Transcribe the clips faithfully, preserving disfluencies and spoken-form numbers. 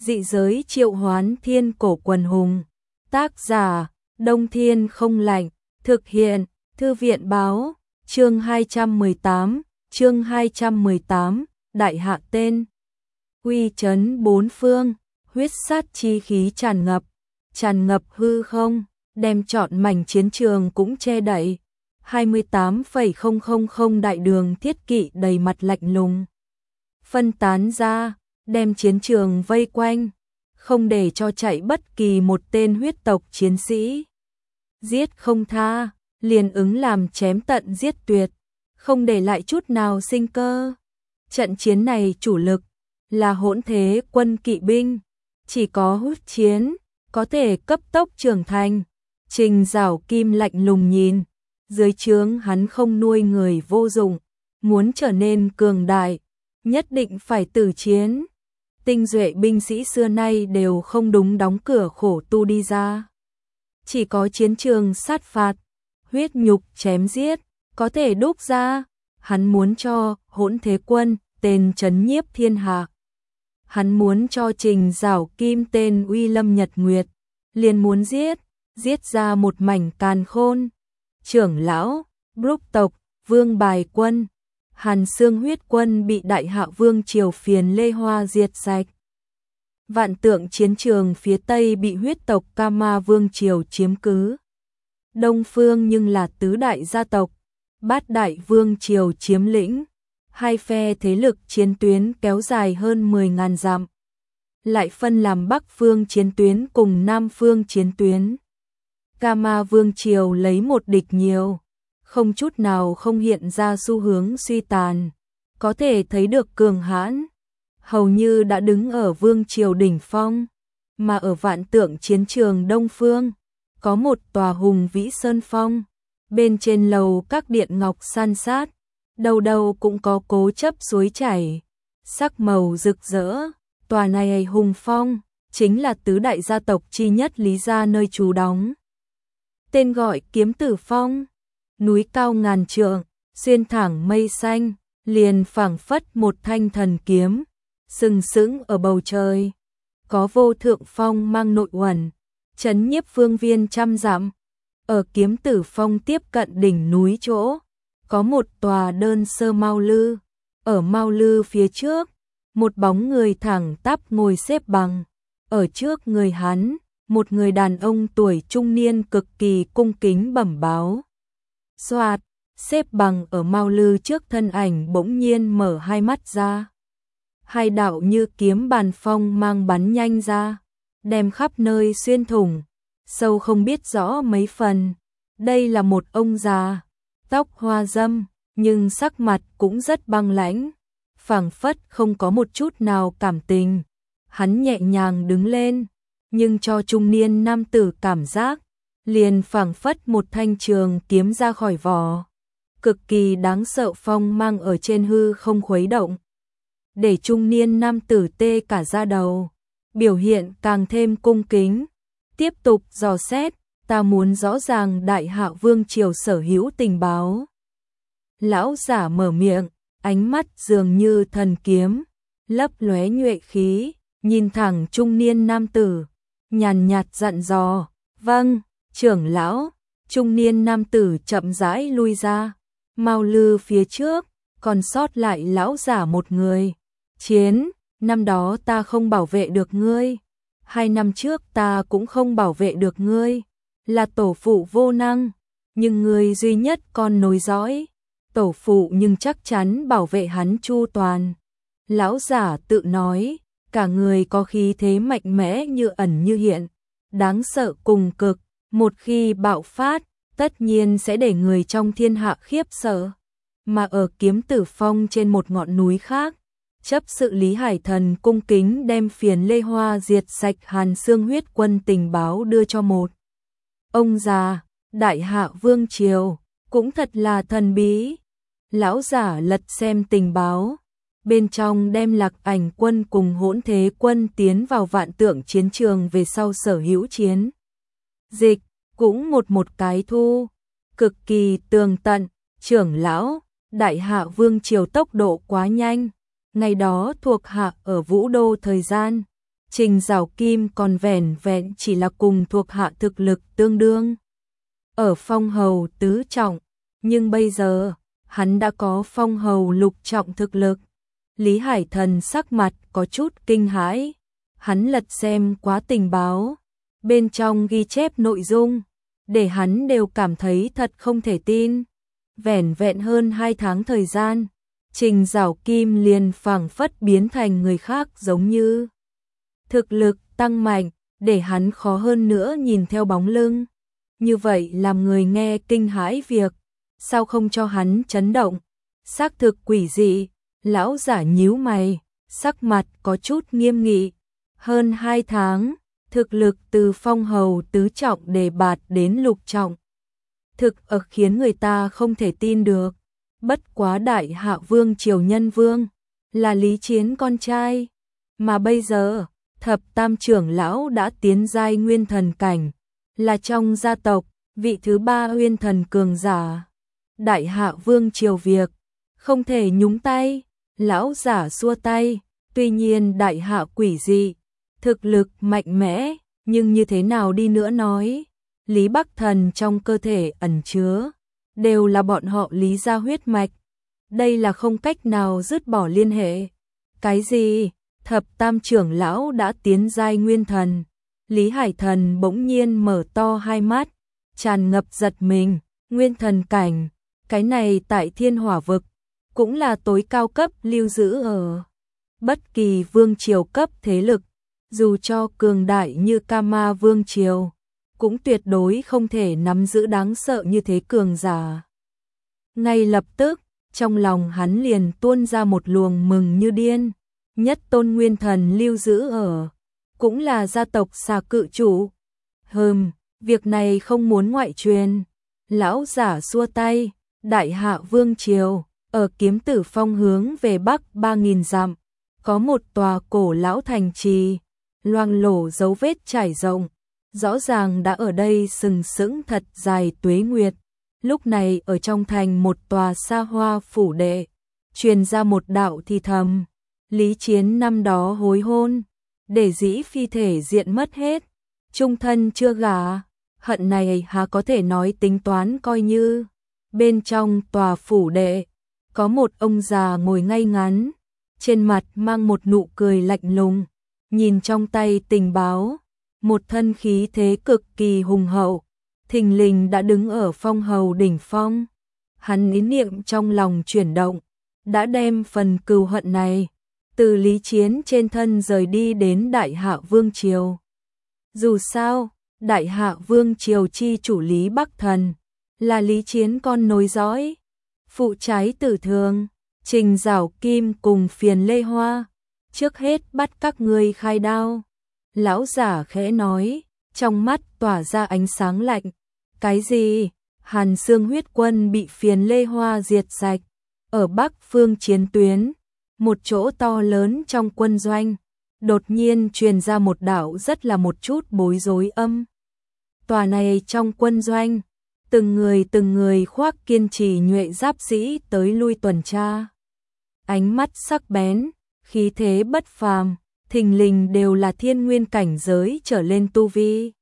Dị giới triệu hoán thiên cổ quần hùng. Tác giả, Đông Thiên không lạnh. Thực hiện, Thư viện báo. Chương hai trăm mười tám, chương hai trăm mười tám, đại hạ tên. Uy chấn bốn phương, huyết sát chi khí tràn ngập, tràn ngập hư không, đem trọn mảnh chiến trường cũng che đậy. hai mươi tám phẩy không không không đại đường thiết kỵ đầy mặt lạnh lùng, phân tán ra, đem chiến trường vây quanh, không để cho chạy bất kỳ một tên huyết tộc chiến sĩ. Giết không tha, liền ứng làm chém tận giết tuyệt, không để lại chút nào sinh cơ. Trận chiến này chủ lực là hỗn thế quân kỵ binh, chỉ có hút chiến có thể cấp tốc trưởng thành. Trình Giảo Kim lạnh lùng nhìn, dưới trướng hắn không nuôi người vô dụng, muốn trở nên cường đại, nhất định phải tử chiến. Tinh duệ binh sĩ xưa nay đều không đúng đóng cửa khổ tu đi ra. Chỉ có chiến trường sát phạt, huyết nhục chém giết, có thể đúc ra. Hắn muốn cho hỗn thế quân tên trấn nhiếp thiên hạ. Hắn muốn cho Trình Giảo Kim tên uy lâm nhật nguyệt, liền muốn giết, giết ra một mảnh càn khôn. Trưởng lão, Brúc tộc, Vương Bài quân, Hàn Xương huyết quân bị đại hạ vương triều phiền Lê Hoa diệt sạch. Vạn Tượng chiến trường phía tây bị huyết tộc Kama vương triều chiếm cứ. Đông phương nhưng là tứ đại gia tộc, bát đại vương triều chiếm lĩnh. Hai phe thế lực chiến tuyến kéo dài hơn mười nghìn dặm. Lại phân làm Bắc phương chiến tuyến cùng Nam phương chiến tuyến. Kama vương triều lấy một địch nhiều, không chút nào không hiện ra xu hướng suy tàn, có thể thấy được cường hãn, hầu như đã đứng ở vương triều đỉnh phong. Mà ở Vạn Tượng chiến trường Đông phương, có một tòa hùng vĩ sơn phong, bên trên lầu các điện ngọc san sát, đầu đầu cũng có cố chấp suối chảy, sắc màu rực rỡ. Tòa này hùng phong chính là tứ đại gia tộc chi nhất Lý gia nơi trú đóng. Tên gọi Kiếm Tử Phong, núi cao ngàn trượng, xuyên thẳng mây xanh, liền phảng phất một thanh thần kiếm, sừng sững ở bầu trời. Có vô thượng phong mang nội uẩn, trấn nhiếp phương viên trăm dặm. Ở Kiếm Tử Phong tiếp cận đỉnh núi chỗ, có một tòa đơn sơ mao lư. Ở mao lư phía trước, một bóng người thẳng tắp ngồi xếp bằng. Ở trước người hắn, một người đàn ông tuổi trung niên cực kỳ cung kính bẩm báo. Soạt, xếp bằng ở mao lư trước thân ảnh bỗng nhiên mở hai mắt ra. Hai đạo như kiếm bàn phong mang bắn nhanh ra, đem khắp nơi xuyên thủng, sâu không biết rõ mấy phần. Đây là một ông già, tóc hoa râm, nhưng sắc mặt cũng rất băng lãnh, phảng phất không có một chút nào cảm tình. Hắn nhẹ nhàng đứng lên, nhưng cho trung niên nam tử cảm giác, liền phảng phất một thanh trường kiếm ra khỏi vỏ. Cực kỳ đáng sợ phong mang ở trên hư không khuấy động, để trung niên nam tử tê cả da đầu, biểu hiện càng thêm cung kính. Tiếp tục dò xét, ta muốn rõ ràng đại hạ vương triều sở hữu tình báo. Lão giả mở miệng, ánh mắt dường như thần kiếm, lấp lóe nhuệ khí, nhìn thẳng trung niên nam tử, nhàn nhạt dặn dò. Vâng, trưởng lão. Trung niên nam tử chậm rãi lui ra, mao lư phía trước, còn sót lại lão giả một người. Chiến, năm đó ta không bảo vệ được ngươi, hai năm trước ta cũng không bảo vệ được ngươi, là tổ phụ vô năng, nhưng ngươi duy nhất con nối dõi, tổ phụ nhưng chắc chắn bảo vệ hắn chu toàn. Lão giả tự nói, cả người có khí thế mạnh mẽ như ẩn như hiện, đáng sợ cùng cực, một khi bạo phát, tất nhiên sẽ để người trong thiên hạ khiếp sợ. Mà ở Kiếm Tử Phong trên một ngọn núi khác, chấp sự Lý Hải Thần cung kính đem phiền Lê Hoa diệt sạch Hàn Xương huyết quân tình báo đưa cho một ông già. Đại hạ vương triều cũng thật là thần bí. Lão giả lật xem tình báo, bên trong đem Lạc Ảnh quân cùng hỗn thế quân tiến vào Vạn Tượng chiến trường về sau sở hữu chiến dịch, cũng một một cái thu, cực kỳ tường tận. Trưởng lão, đại hạ vương triều tốc độ quá nhanh, ngày đó thuộc hạ ở Vũ Đô thời gian, Trình Giảo Kim còn vẻn vẹn chỉ là cùng thuộc hạ thực lực tương đương. Ở phong hầu tứ trọng, nhưng bây giờ, hắn đã có phong hầu lục trọng thực lực. Lý Hải Thần sắc mặt có chút kinh hãi, hắn lật xem quá tình báo, bên trong ghi chép nội dung, để hắn đều cảm thấy thật không thể tin. Vẻn vẹn hơn hai tháng thời gian, Trình Giảo Kim liền phảng phất biến thành người khác giống như. Thực lực tăng mạnh, để hắn khó hơn nữa nhìn theo bóng lưng. Như vậy làm người nghe kinh hãi việc, sao không cho hắn chấn động. Xác thực quỷ dị, lão giả nhíu mày, sắc mặt có chút nghiêm nghị. Hơn hai tháng, thực lực từ phong hầu tứ trọng đề bạt đến lục trọng. Thực ở khiến người ta không thể tin được. Bất quá Đại Hạ Vương Triều Nhân Vương, là Lý Chiến con trai. Mà bây giờ, thập tam trưởng lão đã tiến giai nguyên thần cảnh, là trong gia tộc, vị thứ ba nguyên thần cường giả. Đại Hạ Vương Triều việc, không thể nhúng tay, lão giả xua tay, tuy nhiên Đại Hạ quỷ dị, thực lực mạnh mẽ, nhưng như thế nào đi nữa nói, Lý Bắc Thần trong cơ thể ẩn chứa, đều là bọn họ Lý gia huyết mạch, đây là không cách nào dứt bỏ liên hệ. Cái gì? Thập tam trưởng lão đã tiến giai nguyên thần. Lý Hải Thần bỗng nhiên mở to hai mắt, tràn ngập giật mình, nguyên thần cảnh, cái này tại Thiên Hỏa vực, cũng là tối cao cấp lưu giữ ở bất kỳ vương triều cấp thế lực, dù cho cường đại như Kama vương triều, cũng tuyệt đối không thể nắm giữ đáng sợ như thế cường giả. Ngay lập tức, trong lòng hắn liền tuôn ra một luồng mừng như điên. Nhất tôn nguyên thần lưu giữ ở, cũng là gia tộc xà cự chủ. Hừm, việc này không muốn ngoại truyền. Lão giả xua tay, Đại Hạ Vương Triều, ở Kiếm Tử Phong hướng về bắc ba nghìn dặm, có một tòa cổ lão thành trì, loang lổ dấu vết trải rộng, rõ ràng đã ở đây sừng sững thật dài tuế nguyệt. Lúc này ở trong thành một tòa xa hoa phủ đệ, truyền ra một đạo thì thầm. Lý Chiến năm đó hối hôn, để dĩ phi thể diện mất hết, trung thân chưa gả, hận này há có thể nói tính toán coi như. Bên trong tòa phủ đệ, có một ông già ngồi ngay ngắn, trên mặt mang một nụ cười lạnh lùng, nhìn trong tay tình báo, một thân khí thế cực kỳ hùng hậu, thình lình đã đứng ở phong hầu đỉnh phong. Hắn ý niệm trong lòng chuyển động, đã đem phần cừu hận này từ Lý Chiến trên thân rời đi đến Đại Hạ Vương Triều. Dù sao, Đại Hạ Vương Triều chi chủ Lý Bắc Thần, là Lý Chiến con nối dõi. Phụ trái tử thường, Trình Giảo Kim cùng Phiền Lê Hoa, trước hết bắt các ngươi khai đao. Lão giả khẽ nói, trong mắt tỏa ra ánh sáng lạnh. Cái gì? Hàn Xương huyết quân bị Phiền Lê Hoa diệt sạch. Ở Bắc phương chiến tuyến, một chỗ to lớn trong quân doanh, đột nhiên truyền ra một đạo rất là một chút bối rối âm. Tòa này trong quân doanh, từng người từng người khoác kiên trì nhuệ giáp sĩ tới lui tuần tra. Ánh mắt sắc bén, khí thế bất phàm, thình lình đều là thiên nguyên cảnh giới trở lên tu vi.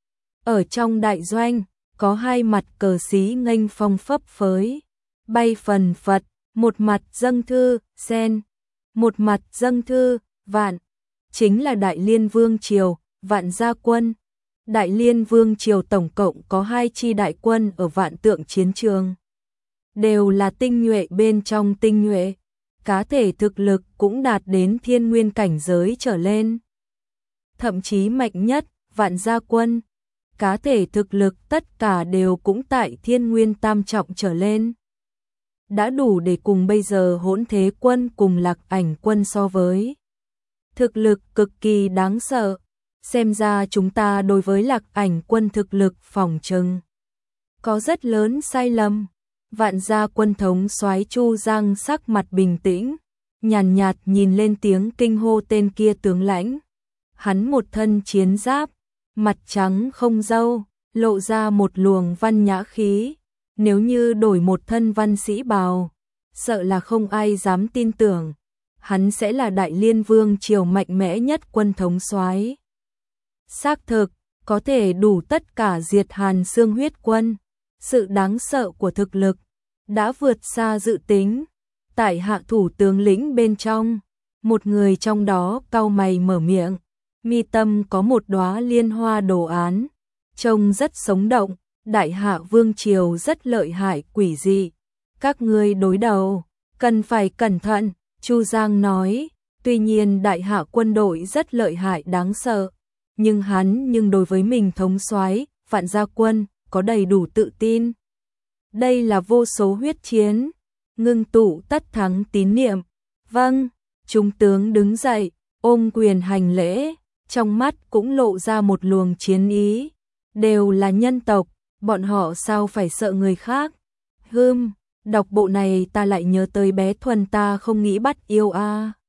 Ở trong đại doanh, có hai mặt cờ xí nghênh phong phấp phới, bay phần phật, một mặt dâng thư, sen, một mặt dâng thư, vạn, chính là Đại Liên Vương Triều, Vạn Gia Quân. Đại Liên Vương Triều tổng cộng có hai chi đại quân ở vạn tượng chiến trường. Đều là tinh nhuệ bên trong tinh nhuệ, cá thể thực lực cũng đạt đến thiên nguyên cảnh giới trở lên. Thậm chí mạnh nhất, Vạn Gia Quân, cá thể thực lực tất cả đều cũng tại thiên nguyên tam trọng trở lên. Đã đủ để cùng bây giờ Hỗn Thế Quân cùng Lạc Ảnh Quân so với. Thực lực cực kỳ đáng sợ, xem ra chúng ta đối với Lạc Ảnh Quân thực lực phỏng chừng có rất lớn sai lầm. Vạn Gia Quân thống soái Chu Giang sắc mặt bình tĩnh, nhàn nhạt, nhạt nhìn lên tiếng kinh hô tên kia tướng lãnh. Hắn một thân chiến giáp, mặt trắng không râu, lộ ra một luồng văn nhã khí. Nếu như đổi một thân văn sĩ bào, sợ là không ai dám tin tưởng. hắn sẽ là đại liên vương triều mạnh mẽ nhất quân thống soái. Xác thực, có thể đủ tất cả diệt Hàn Xương huyết quân. Sự đáng sợ của thực lực đã vượt xa dự tính. Tại hạ thủ tướng lĩnh bên trong, một người trong đó cau mày mở miệng, mi tâm có một đóa liên hoa đồ án, trông rất sống động. Đại hạ vương triều rất lợi hại quỷ dị, các ngươi đối đầu cần phải cẩn thận. Chu Giang nói, tuy nhiên đại hạ quân đội rất lợi hại đáng sợ, nhưng hắn nhưng đối với mình thống soái Vạn Gia Quân có đầy đủ tự tin. Đây là vô số huyết chiến, ngưng tụ tất thắng tín niệm. Vâng, trung tướng đứng dậy, ôm quyền hành lễ, trong mắt cũng lộ ra một luồng chiến ý. Đều là nhân tộc, bọn họ sao phải sợ người khác. Hừm, đọc bộ này ta lại nhớ tới bé Thuần ta không nghĩ bắt yêu a.